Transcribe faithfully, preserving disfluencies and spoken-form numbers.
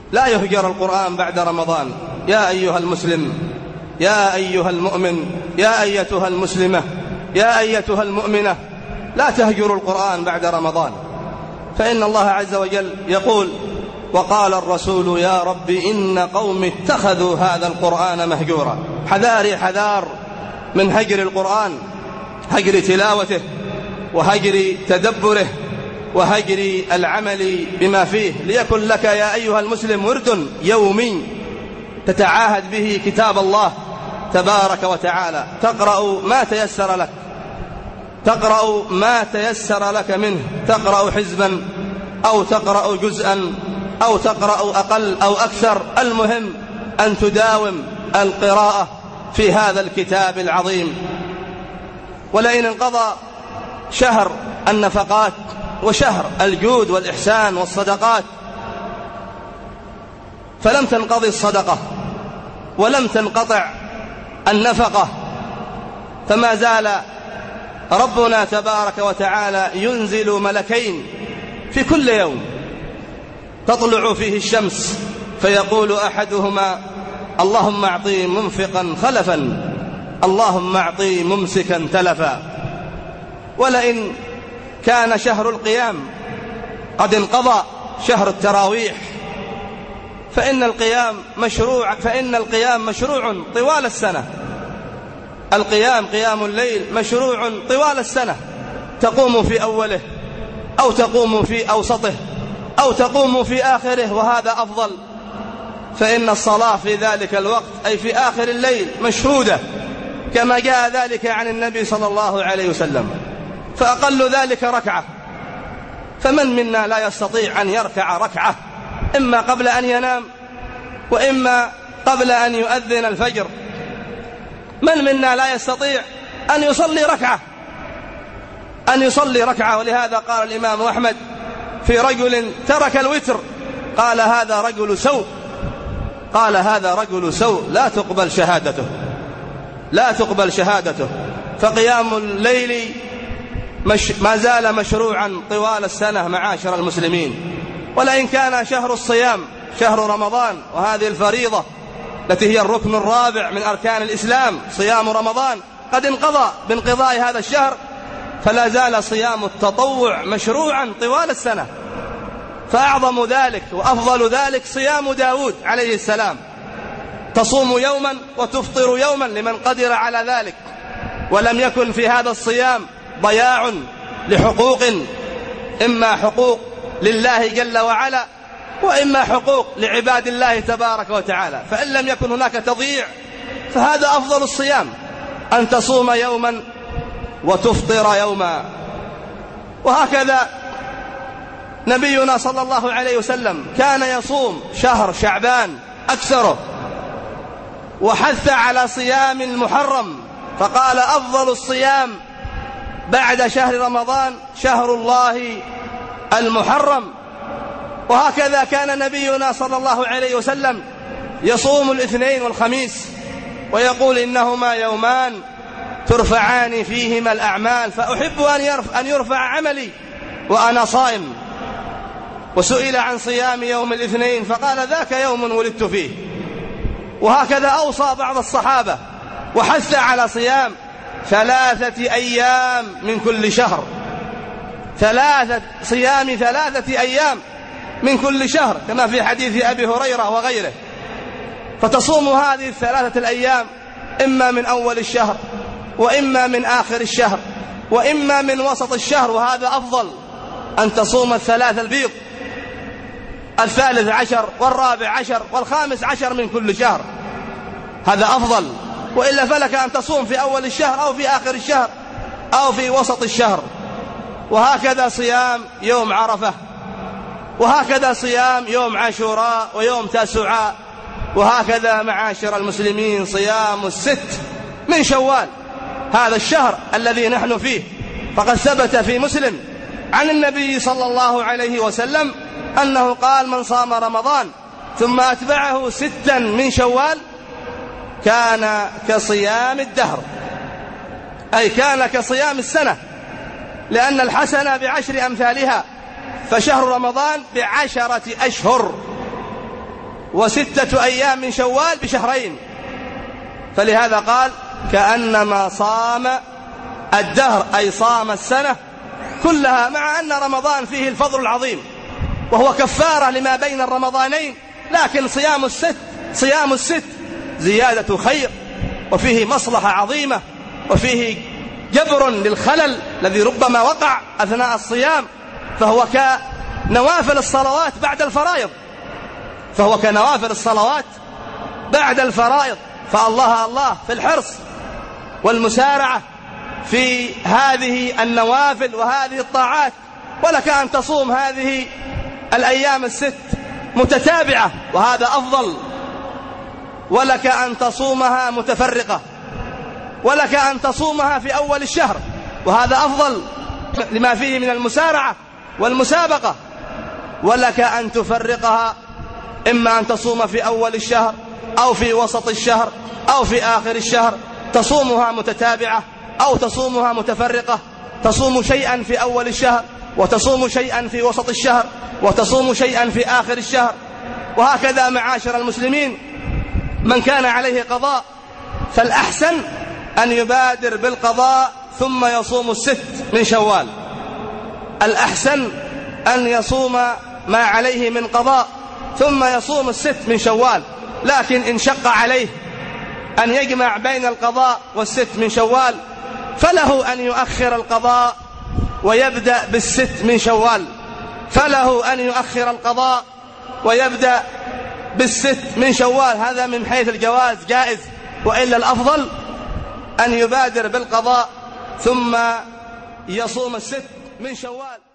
لا يهجر القرآن بعد رمضان. يا أيها المسلم، يا أيها المؤمن، يا أيتها المسلمة، يا أيتها المؤمنة، لا تهجروا القرآن بعد رمضان، فإن الله عز وجل يقول: وقال الرسول يا رب إن قوم اتخذوا هذا القرآن مهجورا. حذاري حذار من هجر القرآن، هجر تلاوته وهجر تدبره وهجر العمل بما فيه. ليكن لك يا أيها المسلم ورد يومي تتعاهد به كتاب الله تبارك وتعالى، تقرأ ما تيسر لك، تقرأ ما تيسر لك منه، تقرأ حزبا أو تقرأ جزءا أو تقرأ أقل أو أكثر، المهم أن تداوم القراءة في هذا الكتاب العظيم. ولئن انقضى شهر النفقات وشهر الجود والإحسان والصدقات فلم تنقضي الصدقة ولم تنقطع النفقة، فما زال ربنا تبارك وتعالى ينزل ملكين في كل يوم تطلع فيه الشمس، فيقول أحدهما: اللهم أعطي منفقا خلفا، اللهم أعطي ممسكا تلفا. ولئن كان شهر القيام قد انقضى شهر التراويح فإن القيام مشروع فإن القيام مشروع طوال السنة. القيام قيام الليل مشروع طوال السنة، تقوم في أوله أو تقوم في أوسطه أو تقوم في آخره، وهذا أفضل، فإن الصلاة في ذلك الوقت أي في آخر الليل مشهودة كما جاء ذلك عن النبي صلى الله عليه وسلم، فأقل ذلك ركعة. فمن منا لا يستطيع أن يركع ركعة إما قبل أن ينام وإما قبل أن يؤذن الفجر؟ من منا لا يستطيع أن يصلي ركعة أن يصلي ركعة ولهذا قال الإمام أحمد في رجل ترك الوتر، قال هذا رجل سوء، قال هذا رجل سوء لا تقبل شهادته، لا تقبل شهادته. فقيام الليل مش ما زال مشروعا طوال السنة معاشر المسلمين. ولئن كان شهر الصيام شهر رمضان، وهذه الفريضة التي هي الركن الرابع من أركان الإسلام، صيام رمضان قد انقضى بانقضاء هذا الشهر، فلا زال صيام التطوع مشروعا طوال السنة. فأعظم ذلك وأفضل ذلك صيام داود عليه السلام، تصوم يوما وتفطر يوما لمن قدر على ذلك. ولم يكن في هذا الصيام ضياع لحقوق، إما حقوق لله جل وعلا وإما حقوق لعباد الله تبارك وتعالى، فإن لم يكن هناك تضييع فهذا أفضل الصيام، أن تصوم يوما وتفطر يوما. وهكذا نبينا صلى الله عليه وسلم كان يصوم شهر شعبان أكثره، وحث على صيام المحرم، فقال أفضل الصيام بعد شهر رمضان شهر الله المحرم. وهكذا كان نبينا صلى الله عليه وسلم يصوم الاثنين والخميس ويقول إنهما يومان ترفعان فيهما الأعمال، فأحب أن يرفع عملي وأنا صائم. وسئل عن صيام يوم الاثنين فقال ذاك يوم ولدت فيه. وهكذا أوصى بعض الصحابة وحث على صيام ثلاثة أيام من كل شهر، ثلاثة صيام ثلاثة أيام من كل شهر كما في حديث أبي هريرة وغيره. فتصوم هذه الثلاثة الأيام إما من أول الشهر وإما من آخر الشهر وإما من وسط الشهر، وهذا أفضل أن تصوم الثلاثة البيض، الثالث عشر والرابع عشر والخامس عشر من كل شهر، هذا أفضل. وإلا فلك أن تصوم في أول الشهر أو في آخر الشهر أو في وسط الشهر. وهكذا صيام يوم عرفة، وهكذا صيام يوم عاشوراء ويوم تاسوعاء، وهكذا معاشر المسلمين صيام الست من شوال هذا الشهر الذي نحن فيه. فقد ثبت في مسلم عن النبي صلى الله عليه وسلم أنه قال: من صام رمضان ثم أتبعه ستا من شوال كان كصيام الدهر، أي كان كصيام السنة، لأن الحسنة بعشر أمثالها، فشهر رمضان بعشرة أشهر، وستة أيام من شوال بشهرين. فلهذا قال كأنما صام الدهر، أي صام السنة كلها، مع أن رمضان فيه الفضل العظيم وهو كفارة لما بين الرمضانين، لكن صيام الست صيام الست زيادة خير، وفيه مصلحة عظيمة، وفيه جبر للخلل الذي ربما وقع أثناء الصيام، فهو كنوافل الصلوات بعد الفرائض فهو كنوافل الصلوات بعد الفرائض فالله الله في الحرص والمسارعة في هذه النوافل وهذه الطاعات. ولك أن تصوم هذه الأيام الست متتابعة وهذا أفضل، ولك أن تصومها متفرقة، ولك أن تصومها في أول الشهر وهذا أفضل لما فيه من المسارعة والمسابقة، ولك أن تفرقها، إما أن تصوم في أول الشهر أو في وسط الشهر أو في آخر الشهر، تصومها متتابعة أو تصومها متفرقة، تصوم شيئا في أول الشهر وتصوم شيئا في وسط الشهر وتصوم شيئا في آخر الشهر. وهكذا معاشر المسلمين، من كان عليه قضاء فالأحسن أن يبادر بالقضاء ثم يصوم الست من شوال. الأحسن أن يصوم ما عليه من قضاء ثم يصوم الست من شوال، لكن إن شق عليه أن يجمع بين القضاء والست من شوال فله أن يؤخر القضاء ويبدأ بالست من شوال فله أن يؤخر القضاء ويبدأ بالست من شوال. هذا من حيث الجواز جائز، وإلا الأفضل أن يبادر بالقضاء ثم يصوم الست من شوال.